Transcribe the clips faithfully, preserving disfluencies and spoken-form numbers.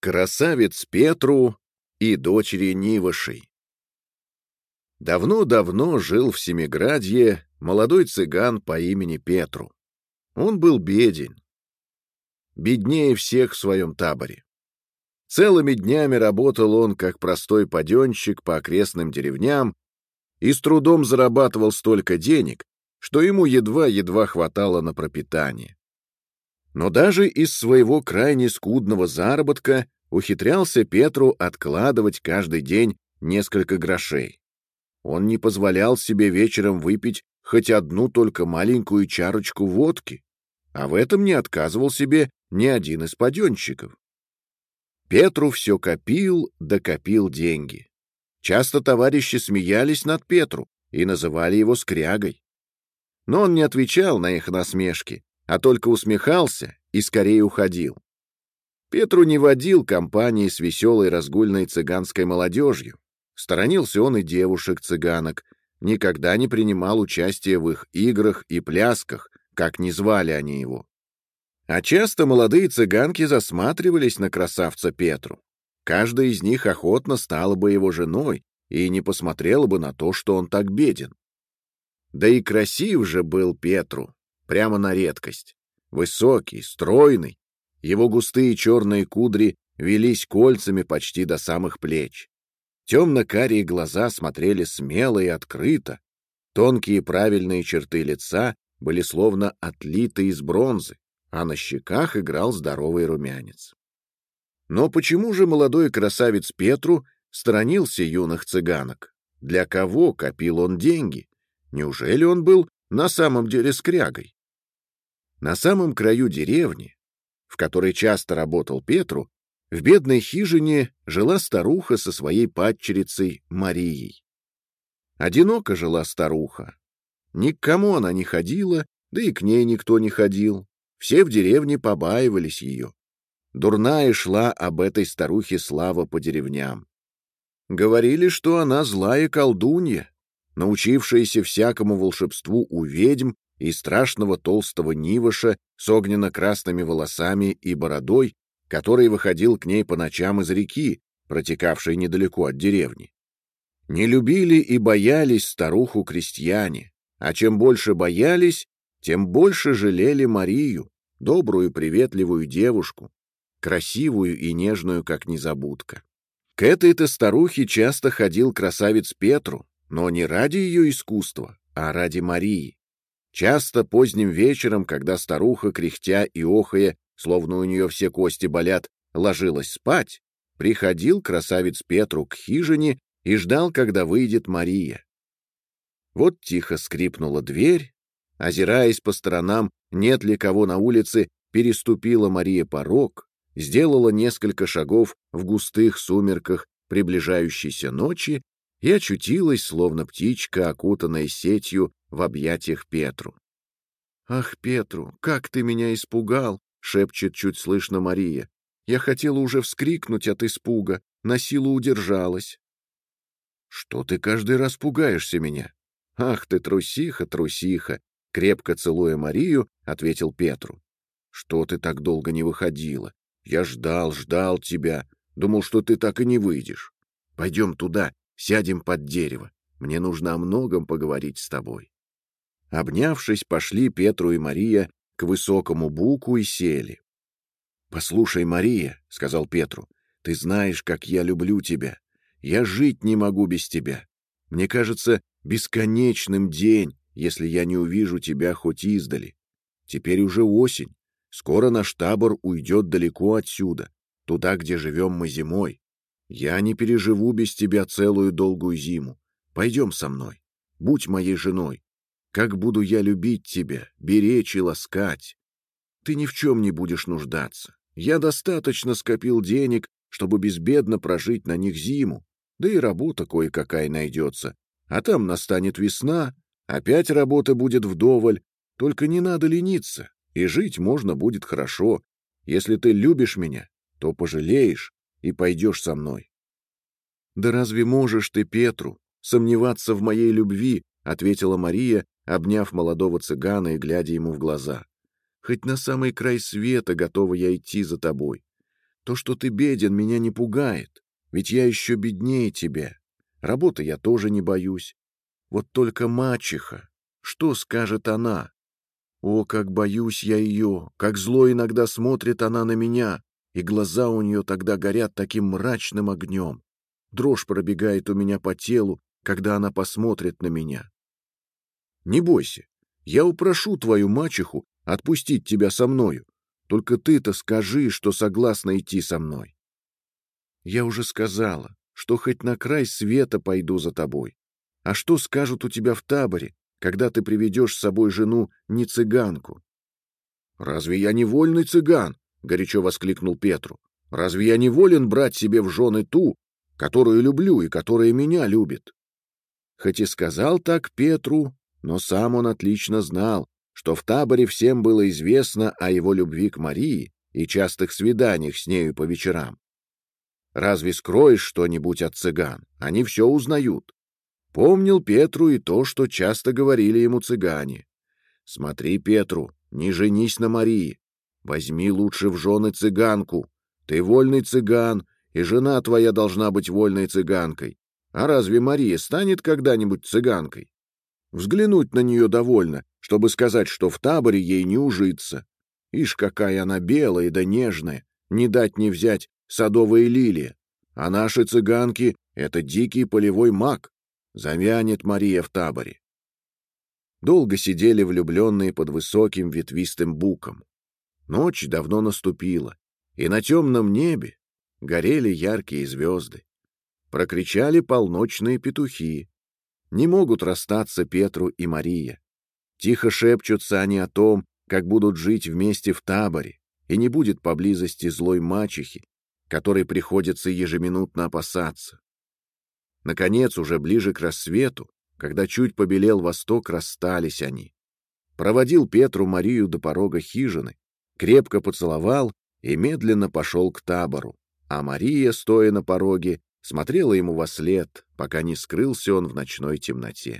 Красавец Петру и дочери Нивошей. Давно-давно жил в Семиградье молодой цыган по имени Петру. Он был беден, беднее всех в своем таборе. Целыми днями работал он, как простой паденщик по окрестным деревням, и с трудом зарабатывал столько денег, что ему едва-едва хватало на пропитание. Но даже из своего крайне скудного заработка ухитрялся Петру откладывать каждый день несколько грошей. Он не позволял себе вечером выпить хоть одну только маленькую чарочку водки, а в этом не отказывал себе ни один из паденщиков. Петру все копил да копил деньги. Часто товарищи смеялись над Петру и называли его скрягой. Но он не отвечал на их насмешки, а только усмехался и скорее уходил. Петру не водил компании с веселой разгульной цыганской молодежью. Сторонился он и девушек-цыганок, никогда не принимал участия в их играх и плясках, как ни звали они его. А часто молодые цыганки засматривались на красавца Петру. Каждая из них охотно стала бы его женой и не посмотрела бы на то, что он так беден. Да и красив же был Петру, прямо на редкость. Высокий, стройный, его густые черные кудри велись кольцами почти до самых плеч. Темно-карие глаза смотрели смело и открыто, тонкие правильные черты лица были словно отлиты из бронзы, а на щеках играл здоровый румянец. Но почему же молодой красавец Петру сторонился юных цыганок? Для кого копил он деньги? Неужели он был на самом деле скрягой? На самом краю деревни, в которой часто работал Петру, в бедной хижине жила старуха со своей падчерицей Марией. Одиноко жила старуха. Ни к кому она не ходила, да и к ней никто не ходил. Все в деревне побаивались ее. Дурная шла об этой старухе слава по деревням. Говорили, что она злая колдунья, научившаяся всякому волшебству у ведьм и страшного толстого Нивоша с огненно-красными волосами и бородой, который выходил к ней по ночам из реки, протекавшей недалеко от деревни. Не любили и боялись старуху крестьяне, а чем больше боялись, тем больше жалели Марию, добрую приветливую девушку, красивую и нежную, как незабудка. К этой-то старухе часто ходил красавец Петру, но не ради ее искусства, а ради Марии. Часто поздним вечером, когда старуха, кряхтя и охая, словно у нее все кости болят, ложилась спать, приходил красавец Петру к хижине и ждал, когда выйдет Мария. Вот тихо скрипнула дверь, озираясь по сторонам, нет ли кого на улице, переступила Мария порог, сделала несколько шагов в густых сумерках приближающейся ночи и очутилась, словно птичка, окутанная сетью, в объятиях Петру. «Ах, Петру, как ты меня испугал!» — шепчет чуть слышно Мария. «Я хотела уже вскрикнуть от испуга, на силу удержалась». «Что ты каждый раз пугаешься меня?» «Ах ты, трусиха, трусиха!» — крепко целуя Марию, ответил Петру. «Что ты так долго не выходила? Я ждал, ждал тебя, думал, что ты так и не выйдешь. Пойдем туда, сядем под дерево, мне нужно о многом поговорить с тобой». Обнявшись, пошли Петру и Мария к высокому буку и сели. «Послушай, Мария, — сказал Петру, — ты знаешь, как я люблю тебя. Я жить не могу без тебя. Мне кажется бесконечным день, если я не увижу тебя хоть издали. Теперь уже осень. Скоро наш табор уйдет далеко отсюда, туда, где живем мы зимой. Я не переживу без тебя целую долгую зиму. Пойдем со мной. Будь моей женой. Как буду я любить тебя, беречь и ласкать. Ты ни в чем не будешь нуждаться. Я достаточно скопил денег, чтобы безбедно прожить на них зиму, да и работа кое-какая найдется. А там настанет весна, опять работы будет вдоволь, только не надо лениться, и жить можно будет хорошо. Если ты любишь меня, то пожалеешь и пойдешь со мной». «Да разве можешь ты, Петру, сомневаться в моей любви?» — ответила Мария, обняв молодого цыгана и глядя ему в глаза. «Хоть на самый край света готова я идти за тобой. То, что ты беден, меня не пугает, ведь я еще беднее тебя. Работы я тоже не боюсь. Вот только мачеха, что скажет она? О, как боюсь я ее, как зло иногда смотрит она на меня, и глаза у нее тогда горят таким мрачным огнем. Дрожь пробегает у меня по телу, когда она посмотрит на меня. Не бойся, я упрошу твою мачеху отпустить тебя со мною, только ты-то скажи, что согласна идти со мной. Я уже сказала, что хоть на край света пойду за тобой. А что скажут у тебя в таборе, когда ты приведешь с собой жену не цыганку? — Разве я не вольный цыган? — горячо воскликнул Петру. — Разве я не волен брать себе в жены ту, которую люблю и которая меня любит? Хоть и сказал так Петру, но сам он отлично знал, что в таборе всем было известно о его любви к Марии и частых свиданиях с нею по вечерам. Разве скроешь что-нибудь от цыган? Они все узнают. Помнил Петру и то, что часто говорили ему цыгане. Смотри, Петру, не женись на Марии. Возьми лучше в жены цыганку. Ты вольный цыган, и жена твоя должна быть вольной цыганкой. А разве Мария станет когда-нибудь цыганкой? Взглянуть на нее довольно, чтобы сказать, что в таборе ей не ужиться. Ишь, какая она белая да нежная, не дать не взять садовая лилия. А наши цыганки — это дикий полевой мак. Завянет Мария в таборе. Долго сидели влюбленные под высоким ветвистым буком. Ночь давно наступила, и на темном небе горели яркие звезды. Прокричали полночные петухи. Не могут расстаться Петру и Мария. Тихо шепчутся они о том, как будут жить вместе в таборе, и не будет поблизости злой мачехи, которой приходится ежеминутно опасаться. Наконец, уже ближе к рассвету, когда чуть побелел восток, расстались они. Проводил Петру Марию до порога хижины, крепко поцеловал и медленно пошел к табору, а Мария, стоя на пороге, смотрела ему вослед, пока не скрылся он в ночной темноте.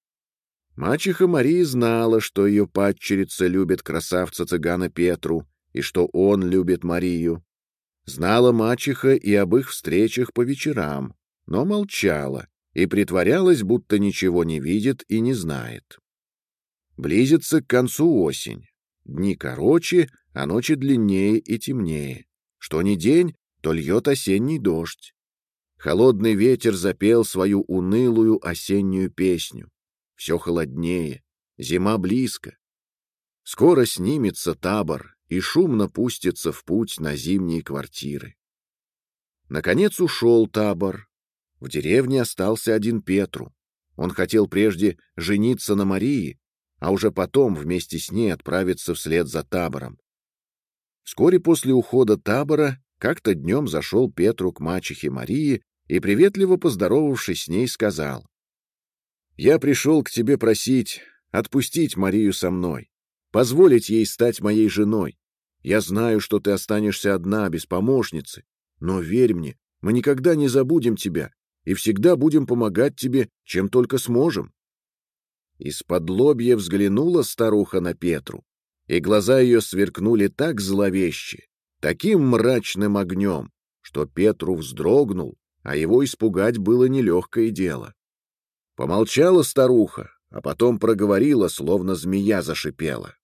Мачеха Марии знала, что ее падчерица любит красавца-цыгана Петру и что он любит Марию. Знала мачеха и об их встречах по вечерам, но молчала и притворялась, будто ничего не видит и не знает. Близится к концу осень. Дни короче, а ночи длиннее и темнее. Что ни день, то льет осенний дождь. Холодный ветер запел свою унылую осеннюю песню. Все холоднее, зима близко. Скоро снимется табор и шумно пустится в путь на зимние квартиры. Наконец ушел табор. В деревне остался один Петру. Он хотел прежде жениться на Марии, а уже потом вместе с ней отправиться вслед за табором. Вскоре после ухода табора как-то днем зашел Петру к мачехе Марии и, приветливо поздоровавшись с ней, сказал: «Я пришел к тебе просить отпустить Марию со мной, позволить ей стать моей женой. Я знаю, что ты останешься одна, без помощницы, но верь мне, мы никогда не забудем тебя и всегда будем помогать тебе, чем только сможем». Исподлобья взглянула старуха на Петру, и глаза ее сверкнули так зловеще, таким мрачным огнем, что Петру вздрогнул, а его испугать было нелегкое дело. Помолчала старуха, а потом проговорила, словно змея зашипела: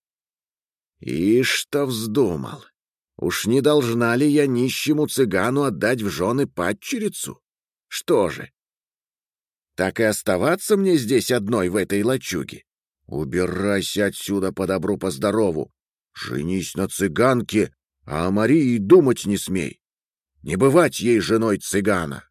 «Ишь, что вздумал! Уж не должна ли я нищему цыгану отдать в жены падчерицу? Что же, так и оставаться мне здесь одной в этой лачуге? Убирайся отсюда по добру, по здорову. Женись на цыганке, а о Марии думать не смей. Не бывать ей женой цыгана».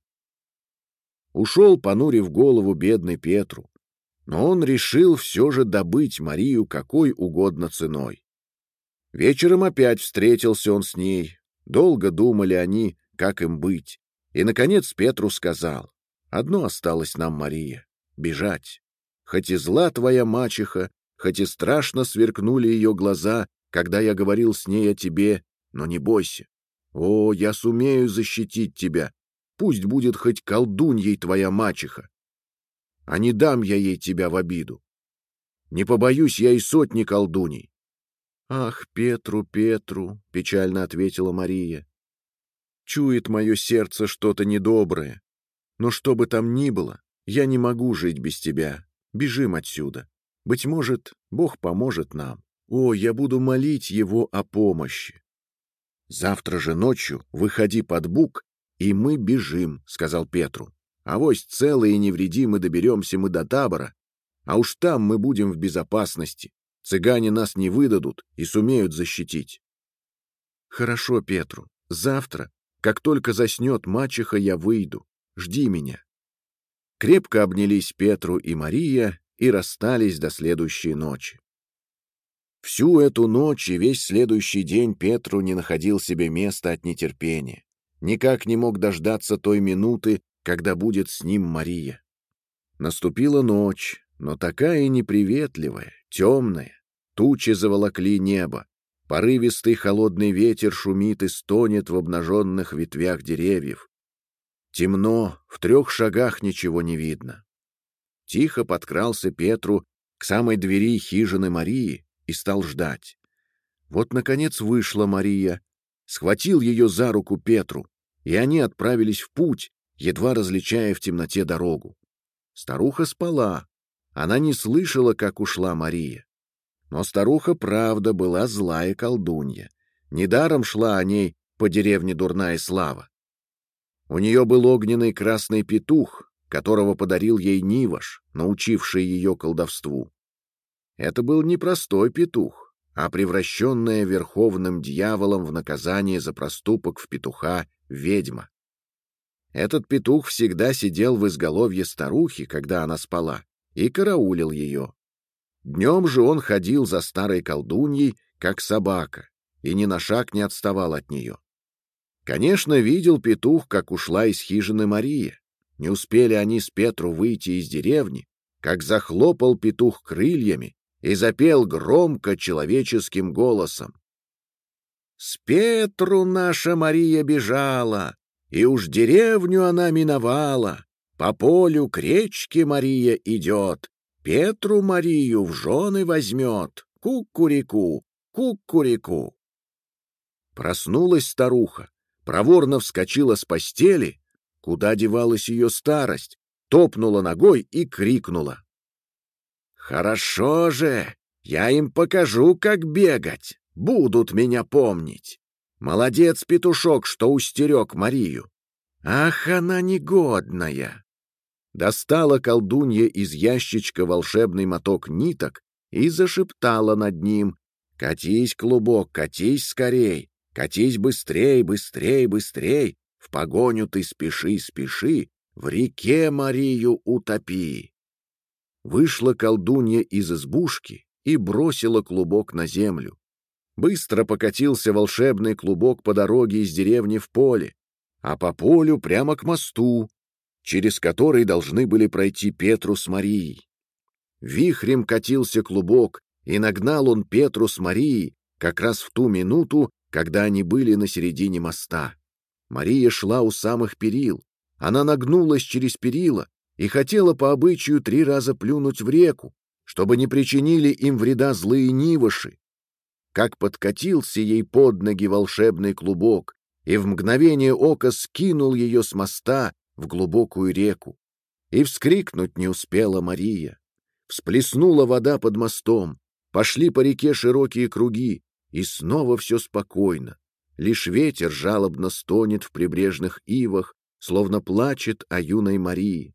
Ушел, понурив голову, бедный Петру, но он решил все же добыть Марию какой угодно ценой. Вечером опять встретился он с ней, долго думали они, как им быть, и, наконец, Петру сказал: «Одно осталось нам, Мария — бежать. Хоть и зла твоя мачеха, хоть и страшно сверкнули ее глаза, когда я говорил с ней о тебе, но не бойся. О, я сумею защитить тебя, пусть будет хоть колдуньей твоя мачеха. А не дам я ей тебя в обиду. Не побоюсь я и сотни колдуней». «Ах, Петру, Петру!» — печально ответила Мария. Чует мое сердце что-то недоброе. Но что бы там ни было, я не могу жить без тебя. Бежим отсюда. Быть может, Бог поможет нам. О, я буду молить Его о помощи. Завтра же ночью выходи под бук, и мы бежим, — сказал Петру. Авось целые и невредимы доберемся мы до табора, а уж там мы будем в безопасности. Цыгане нас не выдадут и сумеют защитить. Хорошо, Петру, завтра, как только заснет мачеха, я выйду. Жди меня. Крепко обнялись Петру и Мария и расстались до следующей ночи. Всю эту ночь и весь следующий день Петру не находил себе места от нетерпения. Никак не мог дождаться той минуты, когда будет с ним Мария. Наступила ночь, но такая неприветливая, темная. Тучи заволокли небо. Порывистый холодный ветер шумит и стонет в обнаженных ветвях деревьев. Темно, в трех шагах ничего не видно. Тихо подкрался Петру к самой двери хижины Марии и стал ждать. Вот, наконец, вышла Мария, схватил ее за руку Петру, и они отправились в путь, едва различая в темноте дорогу. Старуха спала, она не слышала, как ушла Мария. Но старуха, правда, была злая колдунья. Недаром шла о ней по деревне дурная слава. У нее был огненный красный петух, которого подарил ей Нивош, научивший ее колдовству. Это был не простой петух, а превращенная верховным дьяволом в наказание за проступок в петуха ведьма. Этот петух всегда сидел в изголовье старухи, когда она спала, и караулил ее. Днем же он ходил за старой колдуньей, как собака, и ни на шаг не отставал от нее. Конечно, видел петух, как ушла из хижины Мария. Не успели они с Петру выйти из деревни, как захлопал петух крыльями и запел громко человеческим голосом. «С Петру наша Мария бежала, и уж деревню она миновала. По полю к речке Мария идет, Петру Марию в жены возьмет. Ку-ку-рику, ку-ку-рику». Проснулась старуха, проворно вскочила с постели, куда девалась ее старость, топнула ногой и крикнула. «Хорошо же, я им покажу, как бегать, будут меня помнить. Молодец, петушок, что устерег Марию. Ах, она негодная!» Достала колдунья из ящичка волшебный моток ниток и зашептала над ним: «Катись, клубок, катись скорей, катись быстрей, быстрей, быстрей, в погоню ты спеши, спеши, в реке Марию утопи». Вышла колдунья из избушки и бросила клубок на землю. Быстро покатился волшебный клубок по дороге из деревни в поле, а по полю прямо к мосту, через который должны были пройти Петру с Марией. Вихрем катился клубок, и нагнал он Петру с Марией как раз в ту минуту, когда они были на середине моста. Мария шла у самых перил. Она нагнулась через перила и хотела по обычаю три раза плюнуть в реку, чтобы не причинили им вреда злые нивоши. Как подкатился ей под ноги волшебный клубок и в мгновение ока скинул ее с моста в глубокую реку. И вскрикнуть не успела Мария. Всплеснула вода под мостом, пошли по реке широкие круги, и снова все спокойно. Лишь ветер жалобно стонет в прибрежных ивах, словно плачет о юной Марии.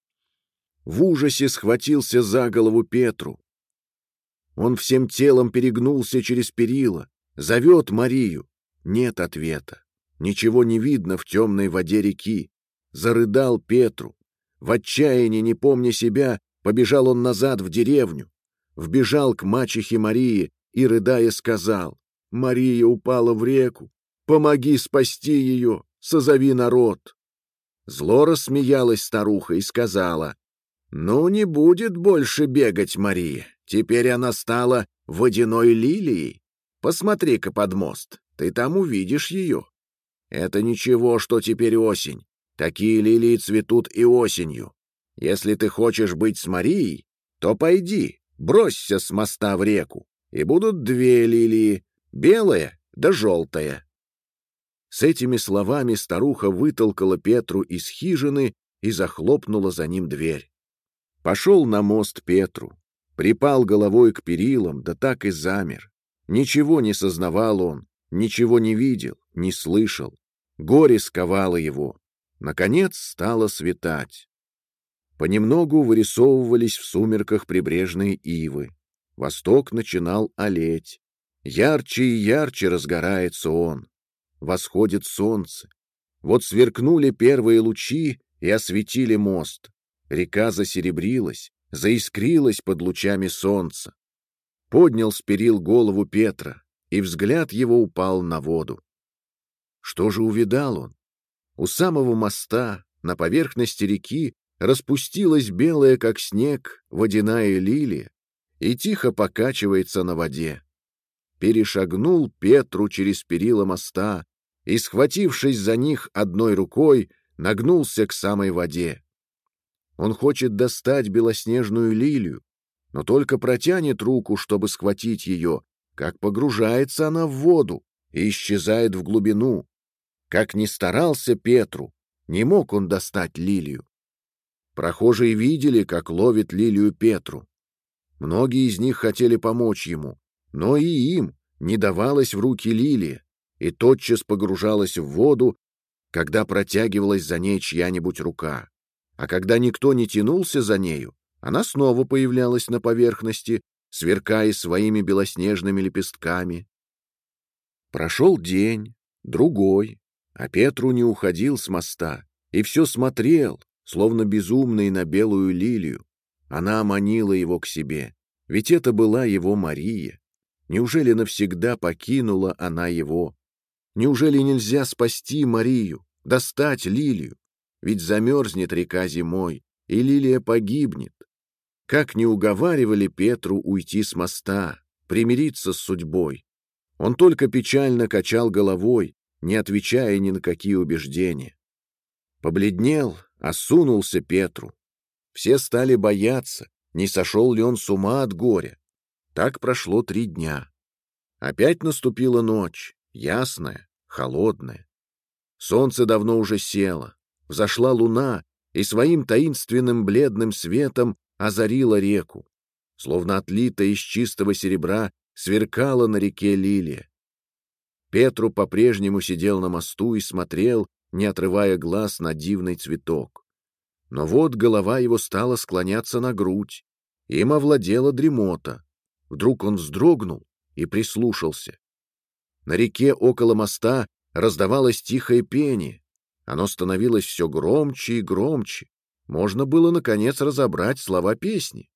В ужасе схватился за голову Петру. Он всем телом перегнулся через перила, зовет Марию. Нет ответа. Ничего не видно в темной воде реки. Зарыдал Петру. В отчаянии, не помня себя, побежал он назад в деревню. Вбежал к мачехе Марии и, рыдая, сказал: «Мария упала в реку. Помоги спасти ее, созови народ». Зло рассмеялась старуха и сказала: «Ну, не будет больше бегать Мария. Теперь она стала водяной лилией. Посмотри-ка под мост, ты там увидишь ее. Это ничего, что теперь осень. Такие лилии цветут и осенью. Если ты хочешь быть с Марией, то пойди, бросься с моста в реку, и будут две лилии, белая да желтая». С этими словами старуха вытолкала Петру из хижины и захлопнула за ним дверь. Пошел на мост Петру, припал головой к перилам, да так и замер. Ничего не сознавал он, ничего не видел, не слышал. Горе сковало его. Наконец стало светать. Понемногу вырисовывались в сумерках прибрежные ивы. Восток начинал алеть. Ярче и ярче разгорается он. Восходит солнце. Вот сверкнули первые лучи и осветили мост. Река засеребрилась, заискрилась под лучами солнца. Поднял с перил голову Петра, и взгляд его упал на воду. Что же увидал он? У самого моста, на поверхности реки, распустилась белая, как снег, водяная лилия и тихо покачивается на воде. Перешагнул Петру через перила моста и, схватившись за них одной рукой, нагнулся к самой воде. Он хочет достать белоснежную лилию, но только протянет руку, чтобы схватить ее, как погружается она в воду и исчезает в глубину. Как ни старался Петру, не мог он достать лилию. Прохожие видели, как ловит лилию Петру. Многие из них хотели помочь ему, но и им не давалась в руки лилия, и тотчас погружалась в воду, когда протягивалась за ней чья-нибудь рука. А когда никто не тянулся за нею, она снова появлялась на поверхности, сверкая своими белоснежными лепестками. Прошел день, другой, а Петру не уходил с моста и все смотрел, словно безумный, на белую лилию. Она манила его к себе, ведь это была его Мария. Неужели навсегда покинула она его? Неужели нельзя спасти Марию, достать лилию? Ведь замерзнет река зимой, и лилия погибнет. Как не уговаривали Петру уйти с моста, примириться с судьбой. Он только печально качал головой, не отвечая ни на какие убеждения. Побледнел, осунулся Петру. Все стали бояться, не сошел ли он с ума от горя. Так прошло три дня. Опять наступила ночь, ясная, холодная. Солнце давно уже село. Взошла луна и своим таинственным бледным светом озарила реку. Словно отлитая из чистого серебра, сверкала на реке лилия. Петру по-прежнему сидел на мосту и смотрел, не отрывая глаз, на дивный цветок. Но вот голова его стала склоняться на грудь, им овладела дремота. Вдруг он вздрогнул и прислушался. На реке около моста раздавалось тихое пение. Оно становилось все громче и громче. Можно было, наконец, разобрать слова песни.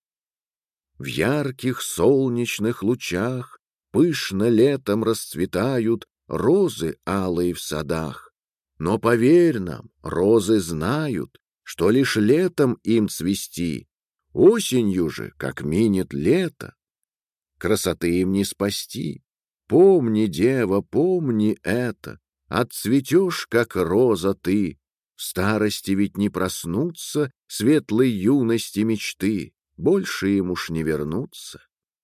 В ярких солнечных лучах пышно летом расцветают розы алые в садах. Но поверь нам, розы знают, что лишь летом им цвести, осенью же, как минет лето, красоты им не спасти. Помни, дева, помни это, отцветешь, как роза ты, в старости ведь не проснутся светлой юности мечты, больше им уж не вернуться.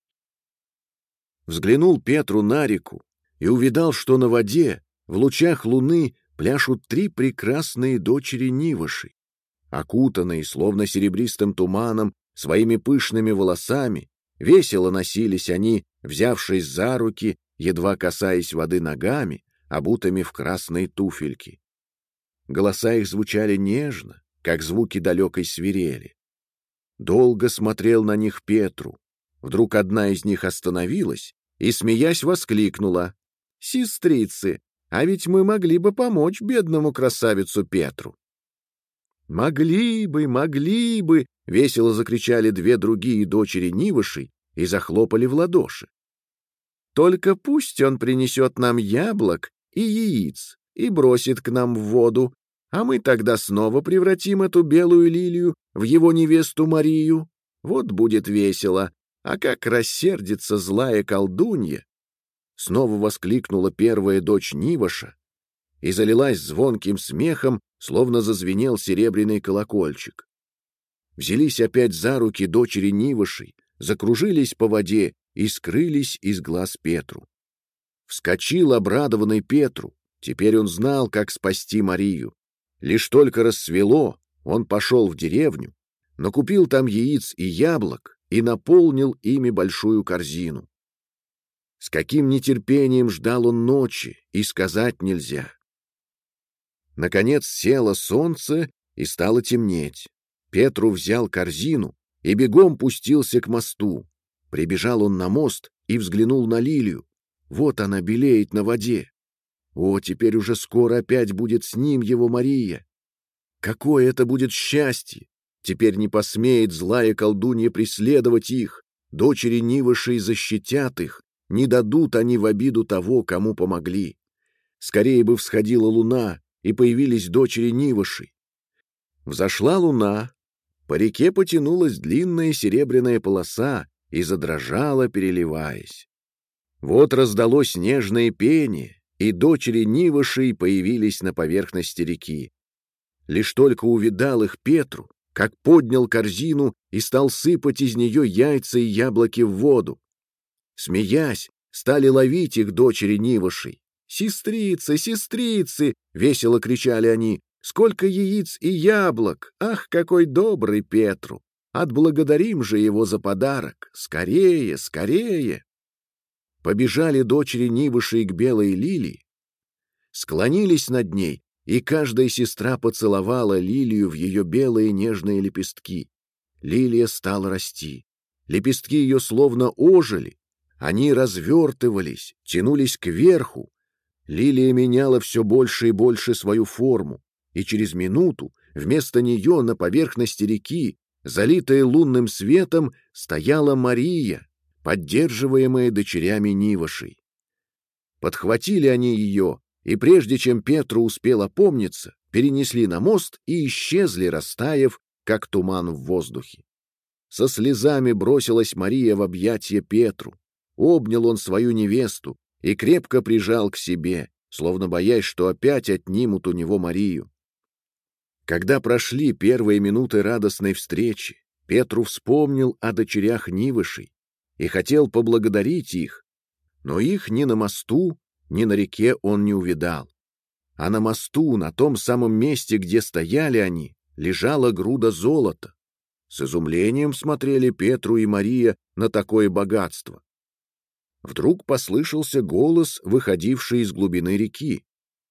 Взглянул Петру на реку и увидал, что на воде, в лучах луны, пляшут три прекрасные дочери Нивыши. Окутанные, словно серебристым туманом, своими пышными волосами, весело носились они, взявшись за руки, едва касаясь воды ногами, обутыми в красные туфельки. Голоса их звучали нежно, как звуки далекой свирели. Долго смотрел на них Петру. Вдруг одна из них остановилась и, смеясь, воскликнула: «Сестрицы, а ведь мы могли бы помочь бедному красавицу Петру». «Могли бы, могли бы!» — весело закричали две другие дочери Нивышей и захлопали в ладоши. «Только пусть он принесет нам яблок и яиц и бросит к нам в воду, а мы тогда снова превратим эту белую лилию в его невесту Марию. Вот будет весело, а как рассердится злая колдунья!» Снова воскликнула первая дочь Нивыша и залилась звонким смехом, словно зазвенел серебряный колокольчик. Взялись опять за руки дочери Нивышей, закружились по воде и скрылись из глаз Петру. Вскочил обрадованный Петру, Теперь он знал, как спасти Марию. Лишь только рассвело, он пошел в деревню, накупил там яиц и яблок и наполнил ими большую корзину. С каким нетерпением ждал он ночи, и сказать нельзя. Наконец село солнце, и стало темнеть. Петру взял корзину и бегом пустился к мосту. Прибежал он на мост и взглянул на лилию. Вот она белеет на воде. О, теперь уже скоро опять будет с ним его Мария. Какое это будет счастье! Теперь не посмеет злая колдунья преследовать их. Дочери Нивышей защитят их. Не дадут они в обиду того, кому помогли. Скорее бы всходила луна, и появились дочери Нивышей. Взошла луна, по реке потянулась длинная серебряная полоса и задрожала, переливаясь. Вот раздалось нежное пение, и дочери Нивышей появились на поверхности реки. Лишь только увидал их Петру, как поднял корзину и стал сыпать из нее яйца и яблоки в воду. Смеясь, стали ловить их дочери Нивышей. «Сестрицы, сестрицы!» — весело кричали они. «Сколько яиц и яблок! Ах, какой добрый Петру! Отблагодарим же его за подарок! Скорее, скорее!» Побежали дочери Нивышей к белой лилии, склонились над ней, и каждая сестра поцеловала лилию в ее белые нежные лепестки. Лилия стала расти. Лепестки ее словно ожили. Они развертывались, тянулись кверху. Лилия меняла все больше и больше свою форму, и через минуту вместо нее на поверхности реки, залитая лунным светом, стояла Мария, поддерживаемая дочерями Нивышей. Подхватили они ее, и прежде чем Петру успел опомниться, перенесли на мост и исчезли, растаяв, как туман в воздухе. Со слезами бросилась Мария в объятия Петру. Обнял он свою невесту и крепко прижал к себе, словно боясь, что опять отнимут у него Марию. Когда прошли первые минуты радостной встречи, Петру вспомнил о дочерях Нивышей и хотел поблагодарить их, но их ни на мосту, ни на реке он не увидал. А на мосту, на том самом месте, где стояли они, лежала груда золота. С изумлением смотрели Петру и Мария на такое богатство. Вдруг послышался голос, выходивший из глубины реки.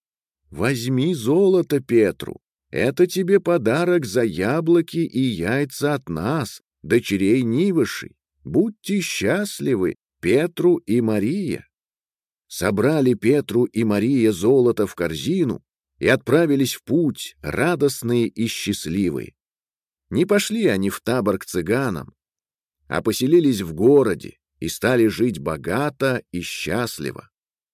«Возьми золото, Петру, это тебе подарок за яблоки и яйца от нас, дочерей Нивышей. Будьте счастливы, Петру и Мария». Собрали Петру и Мария золото в корзину и отправились в путь, радостные и счастливые. Не пошли они в табор к цыганам, а поселились в городе и стали жить богато и счастливо.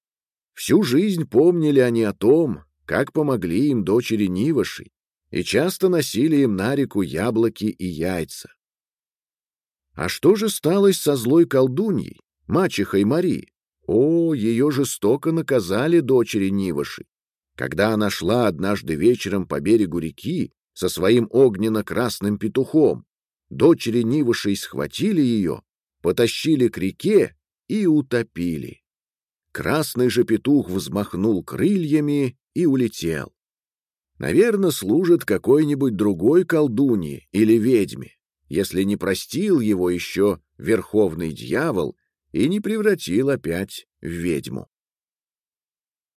Всю жизнь помнили они о том, как помогли им дочери Нивышей, и часто носили им на реку яблоки и яйца. А что же сталось со злой колдуньей, мачехой Марии? О, ее жестоко наказали дочери Нивышей. Когда она шла однажды вечером по берегу реки со своим огненно-красным петухом, дочери Нивышей схватили ее, потащили к реке и утопили. Красный же петух взмахнул крыльями и улетел. Наверно, служит какой-нибудь другой колдунье или ведьме, если не простил его еще верховный дьявол и не превратил опять в ведьму.